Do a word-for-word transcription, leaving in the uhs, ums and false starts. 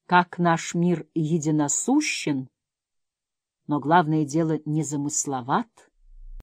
как наш мир единосущен, но главное дело незамысловат,